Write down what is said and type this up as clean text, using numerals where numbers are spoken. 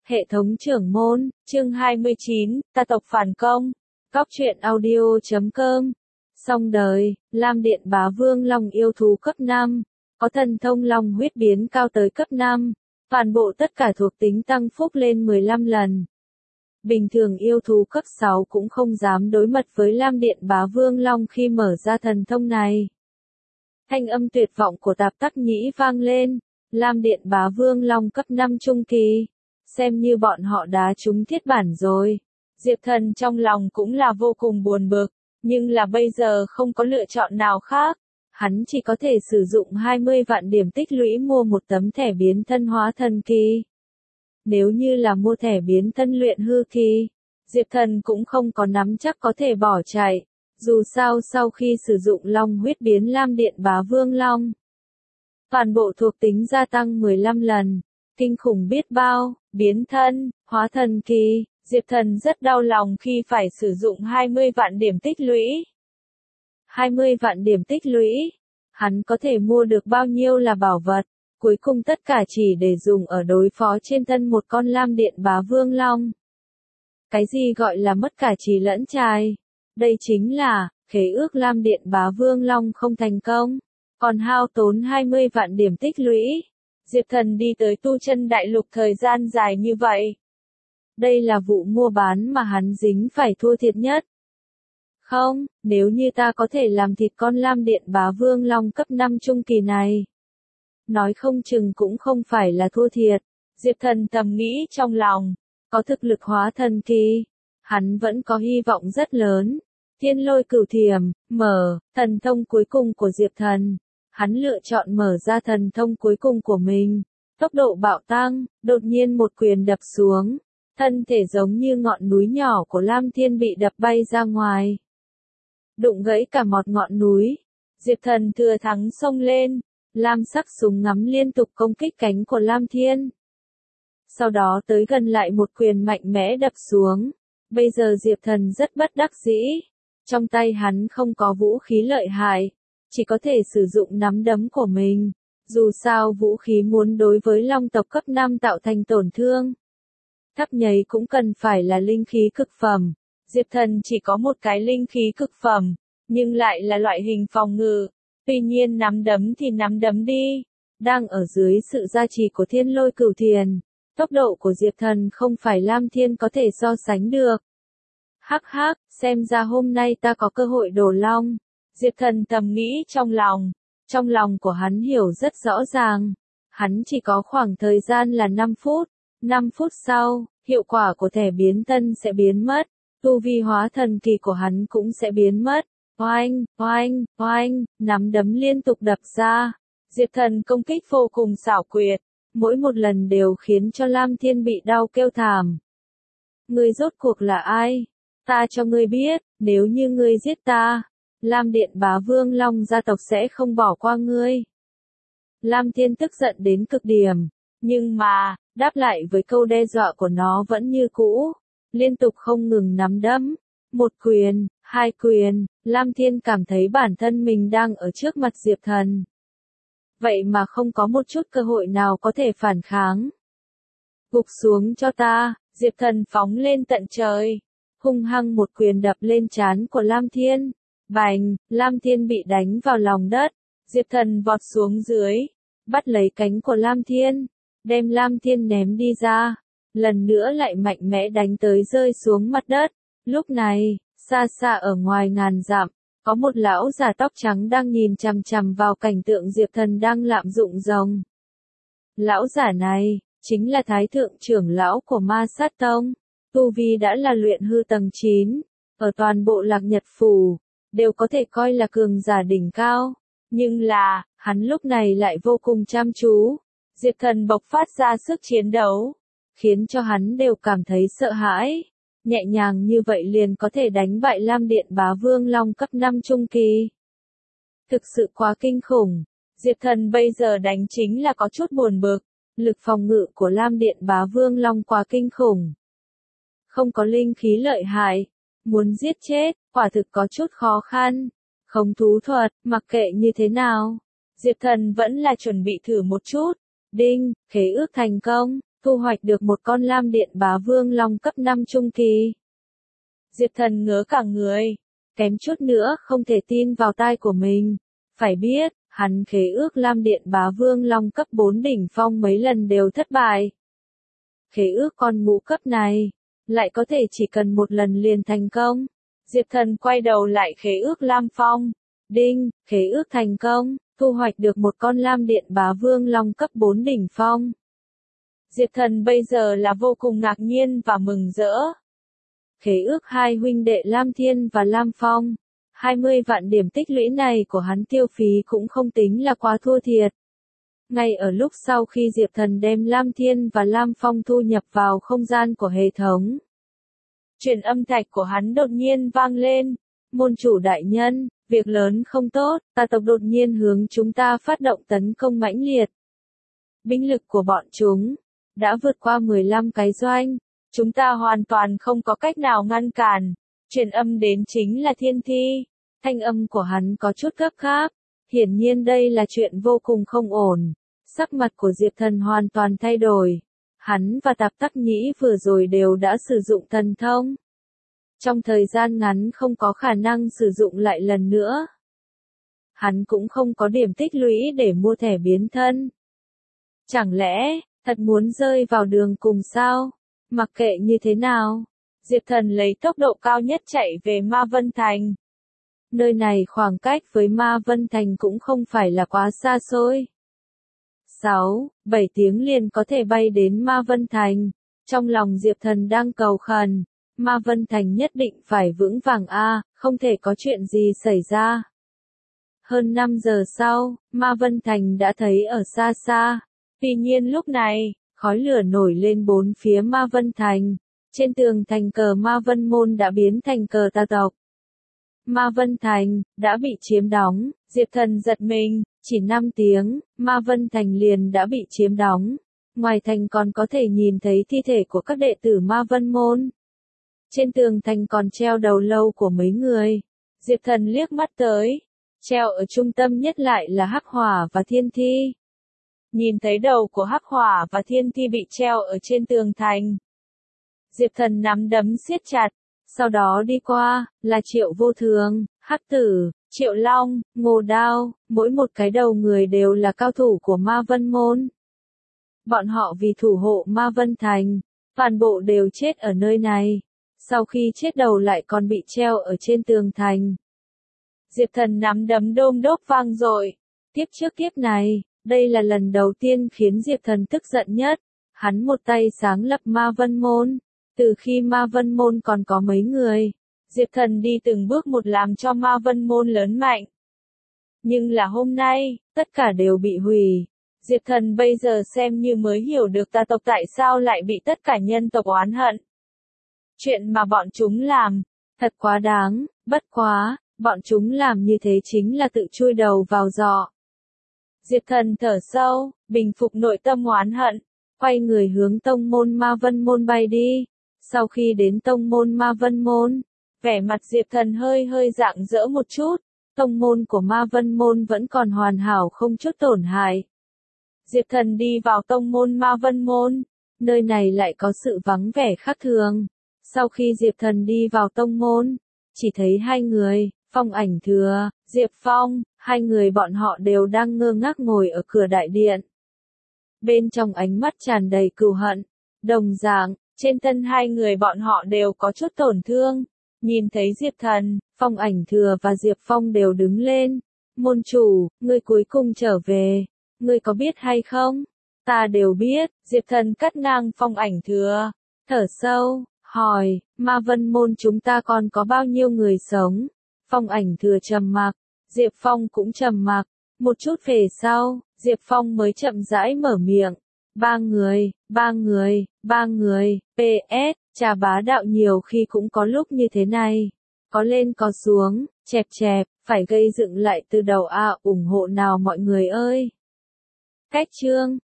Hệ thống trưởng môn, chương 29, ta tộc phản công. Cóc truyện audio.com. Xong đời, Lam Điện Bá Vương Long yêu thú cấp 5, có thần thông long huyết biến cao tới cấp 5, toàn bộ tất cả thuộc tính tăng phúc lên 15 lần. Bình thường yêu thú cấp 6 cũng không dám đối mặt với Lam Điện Bá Vương Long khi mở ra thần thông này. Thanh âm tuyệt vọng của Tạp Tắc Nhĩ vang lên, Lam Điện Bá Vương Long cấp 5 trung kỳ. Xem như bọn họ đá trúng thiết bản rồi. Diệp Thần trong lòng cũng là vô cùng buồn bực, nhưng là bây giờ không có lựa chọn nào khác. Hắn chỉ có thể sử dụng 20 vạn điểm tích lũy mua một tấm thẻ biến thân hóa thần kỳ. Nếu như là mua thẻ biến thân luyện hư kỳ, Diệp Thần cũng không có nắm chắc có thể bỏ chạy. Dù sao sau khi sử dụng long huyết biến Lam Điện Bá Vương Long, toàn bộ thuộc tính gia tăng 15 lần. Kinh khủng biết bao, biến thân, hóa thần kỳ, Diệp Thần rất đau lòng khi phải sử dụng 20 vạn điểm tích lũy. 20 vạn điểm tích lũy, hắn có thể mua được bao nhiêu là bảo vật, cuối cùng tất cả chỉ để dùng ở đối phó trên thân một con Lam Điện Bá Vương Long. Cái gì gọi là mất cả trì lẫn trai? Đây chính là, khế ước Lam Điện Bá Vương Long không thành công, còn hao tốn 20 vạn điểm tích lũy. Diệp Thần đi tới tu chân đại lục thời gian dài như vậy. Đây là vụ mua bán mà hắn dính phải thua thiệt nhất. Không, nếu như ta có thể làm thịt con Lam Điện Bá Vương Long cấp 5 trung kỳ này, nói không chừng cũng không phải là thua thiệt. Diệp Thần thầm nghĩ trong lòng, có thực lực hóa thần kỳ, hắn vẫn có hy vọng rất lớn. Thiên Lôi Cửu Thiểm, mở, thần thông cuối cùng của Diệp Thần. Hắn lựa chọn mở ra thần thông cuối cùng của mình. Tốc độ bạo tăng, đột nhiên một quyền đập xuống. Thân thể giống như ngọn núi nhỏ của Lam Thiên bị đập bay ra ngoài. Đụng gãy cả một ngọn núi. Diệp Thần thừa thắng xông lên. Lam sắc súng ngắm liên tục công kích cánh của Lam Thiên. Sau đó tới gần lại một quyền mạnh mẽ đập xuống. Bây giờ Diệp Thần rất bất đắc dĩ. Trong tay hắn không có vũ khí lợi hại. Chỉ có thể sử dụng nắm đấm của mình. Dù sao vũ khí muốn đối với long tộc cấp 5 tạo thành tổn thương, thấp nhấy cũng cần phải là linh khí cực phẩm. Diệp Thần chỉ có một cái linh khí cực phẩm, nhưng lại là loại hình phòng ngự. Tuy nhiên nắm đấm thì nắm đấm đi. Đang ở dưới sự gia trì của Thiên Lôi Cửu Thiền, tốc độ của Diệp Thần không phải Lam Thiên có thể so sánh được. Hắc hắc, xem ra hôm nay ta có cơ hội đổ long. Diệp Thần thầm nghĩ trong lòng của hắn hiểu rất rõ ràng, hắn chỉ có khoảng thời gian là 5 phút, 5 phút sau, hiệu quả của thẻ biến thân sẽ biến mất, tu vi hóa thần kỳ của hắn cũng sẽ biến mất. Oanh, oanh, oanh, nắm đấm liên tục đập ra, Diệp Thần công kích vô cùng xảo quyệt, mỗi một lần đều khiến cho Lam Thiên bị đau kêu thảm. Ngươi rốt cuộc là ai? Ta cho ngươi biết, nếu như ngươi giết ta, Lam Điện Bá Vương Long gia tộc sẽ không bỏ qua ngươi. Lam Thiên tức giận đến cực điểm, nhưng mà, đáp lại với câu đe dọa của nó vẫn như cũ, liên tục không ngừng nắm đấm. Một quyền, hai quyền, Lam Thiên cảm thấy bản thân mình đang ở trước mặt Diệp Thần. Vậy mà không có một chút cơ hội nào có thể phản kháng. Gục xuống cho ta, Diệp Thần phóng lên tận trời, hung hăng một quyền đập lên trán của Lam Thiên. Bành, Lam Thiên bị đánh vào lòng đất. Diệp Thần vọt xuống dưới, bắt lấy cánh của Lam Thiên, đem Lam Thiên ném đi ra, lần nữa lại mạnh mẽ đánh tới rơi xuống mặt đất. Lúc này, xa xa ở ngoài ngàn dặm, có một lão già tóc trắng đang nhìn chằm chằm vào cảnh tượng Diệp Thần đang lạm dụng rồng. Lão giả này, chính là Thái Thượng trưởng lão của Ma Sát Tông, tu vi đã là luyện hư tầng 9, ở toàn bộ Lạc Nhật Phủ đều có thể coi là cường giả đỉnh cao, nhưng là, hắn lúc này lại vô cùng chăm chú. Diệp Thần bộc phát ra sức chiến đấu, khiến cho hắn đều cảm thấy sợ hãi. Nhẹ nhàng như vậy liền có thể đánh bại Lam Điện Bá Vương Long cấp 5 trung kỳ. Thực sự quá kinh khủng. Diệp Thần bây giờ đánh chính là có chút buồn bực. Lực phòng ngự của Lam Điện Bá Vương Long quá kinh khủng. Không có linh khí lợi hại. Muốn giết chết, quả thực có chút khó khăn. Không thú thuật, mặc kệ như thế nào, Diệp Thần vẫn là chuẩn bị thử một chút. Đinh, khế ước thành công, thu hoạch được một con lam điện bá vương long cấp 5 trung kỳ. Diệp Thần ngớ cả người, kém chút nữa không thể tin vào tai của mình. Phải biết, hắn khế ước lam điện bá vương long cấp 4 đỉnh phong mấy lần đều thất bại. Khế ước con ngũ cấp này, lại có thể chỉ cần một lần liền thành công. Diệp Thần quay đầu lại khế ước lam phong. Đinh, khế ước thành công, thu hoạch được một con lam điện bá vương long cấp 4 đỉnh phong. Diệp Thần bây giờ là vô cùng ngạc nhiên và mừng rỡ. Khế ước hai huynh đệ Lam Thiên và Lam Phong. 20 vạn điểm tích lũy này của hắn tiêu phí cũng không tính là quá thua thiệt. Ngay ở lúc sau khi Diệp Thần đem Lam Thiên và Lam Phong thu nhập vào không gian của hệ thống, truyền âm thạch của hắn đột nhiên vang lên. Môn chủ đại nhân, việc lớn không tốt, tà tộc đột nhiên hướng chúng ta phát động tấn công mãnh liệt. Binh lực của bọn chúng đã vượt qua 15 cái doanh. Chúng ta hoàn toàn không có cách nào ngăn cản. Truyền âm đến chính là Thiên Thi. Thanh âm của hắn có chút gấp gáp. Hiển nhiên đây là chuyện vô cùng không ổn. Sắc mặt của Diệp Thần hoàn toàn thay đổi. Hắn và Tạp Tắc Nhĩ vừa rồi đều đã sử dụng thần thông. Trong thời gian ngắn không có khả năng sử dụng lại lần nữa. Hắn cũng không có điểm tích lũy để mua thẻ biến thân. Chẳng lẽ, thật muốn rơi vào đường cùng sao? Mặc kệ như thế nào, Diệp Thần lấy tốc độ cao nhất chạy về Ma Vân Thành. Nơi này khoảng cách với Ma Vân Thành cũng không phải là quá xa xôi. 6-7 tiếng liền có thể bay đến Ma Vân Thành. Trong lòng Diệp Thần đang cầu khẩn, Ma Vân Thành nhất định phải vững vàng không thể có chuyện gì xảy ra. Hơn 5 giờ sau, Ma Vân Thành đã thấy ở xa xa. Tuy nhiên lúc này, khói lửa nổi lên bốn phía Ma Vân Thành. Trên tường thành cờ Ma Vân Môn đã biến thành cờ tà tộc. Ma Vân Thành đã bị chiếm đóng. Diệp Thần giật mình, chỉ 5 tiếng, Ma Vân Thành liền đã bị chiếm đóng. Ngoài thành còn có thể nhìn thấy thi thể của các đệ tử Ma Vân Môn. Trên tường thành còn treo đầu lâu của mấy người. Diệp Thần liếc mắt tới. Treo ở trung tâm nhất lại là Hắc Hỏa và Thiên Thi. Nhìn thấy đầu của Hắc Hỏa và Thiên Thi bị treo ở trên tường thành. Diệp Thần nắm đấm siết chặt. Sau đó đi qua, là Triệu Vô Thường, Hắc Tử, Triệu Long, Ngô Đao, mỗi một cái đầu người đều là cao thủ của Ma Vân Môn. Bọn họ vì thủ hộ Ma Vân Thành, toàn bộ đều chết ở nơi này. Sau khi chết đầu lại còn bị treo ở trên tường thành. Diệp Thần nắm đấm đôm đốp vang dội. Tiếp trước tiếp này, đây là lần đầu tiên khiến Diệp Thần tức giận nhất. Hắn một tay sáng lập Ma Vân Môn. Từ khi Ma Vân Môn còn có mấy người, Diệp Thần đi từng bước một làm cho Ma Vân Môn lớn mạnh. Nhưng là hôm nay, tất cả đều bị hủy. Diệp Thần bây giờ xem như mới hiểu được tà tộc tại sao lại bị tất cả nhân tộc oán hận. Chuyện mà bọn chúng làm, thật quá đáng, bất quá, bọn chúng làm như thế chính là tự chui đầu vào giỏ. Diệp Thần thở sâu, bình phục nội tâm oán hận, quay người hướng tông môn Ma Vân Môn bay đi. Sau khi đến tông môn Ma Vân Môn, vẻ mặt Diệp Thần hơi rạng rỡ một chút. Tông môn của Ma Vân Môn vẫn còn hoàn hảo không chút tổn hại. Diệp Thần đi vào tông môn Ma Vân Môn, nơi này lại có sự vắng vẻ khác thường. Sau khi Diệp Thần đi vào tông môn, chỉ thấy hai người, Phong Ảnh Thừa, Diệp Phong, hai người bọn họ đều đang ngơ ngác ngồi ở cửa đại điện. Bên trong ánh mắt tràn đầy cừu hận, đồng dạng, trên thân hai người bọn họ đều có chút tổn thương. Nhìn thấy Diệp Thần, Phong Ảnh Thừa và Diệp Phong đều đứng lên. Môn chủ, ngươi cuối cùng trở về, ngươi có biết hay không? Ta đều biết, Diệp Thần cắt ngang Phong Ảnh Thừa, thở sâu, hỏi, Ma Vân Môn chúng ta còn có bao nhiêu người sống? Phong Ảnh Thừa trầm mặc, Diệp Phong cũng trầm mặc. Một chút về sau, Diệp Phong mới chậm rãi mở miệng. Ba người, PS, trà bá đạo nhiều khi cũng có lúc như thế này. Có lên có xuống, chẹp, phải gây dựng lại từ đầu ủng hộ nào mọi người ơi. Cách chương.